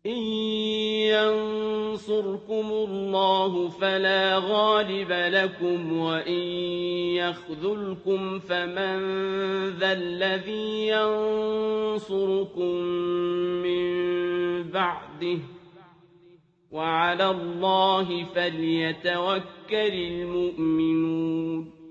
إِن يَنصُرْكُمُ اللَّهُ فَلَا غَالِبَ لَكُمْ وَإِن يَخْذُلْكُمْ فَمَن ذَا الَّذِي يَنصُرُكُم مِّن بَعْدِهِ ۗ وَعَلَى اللَّهِ فَلْيَتَوَكَّلِ الْمُؤْمِنُونَ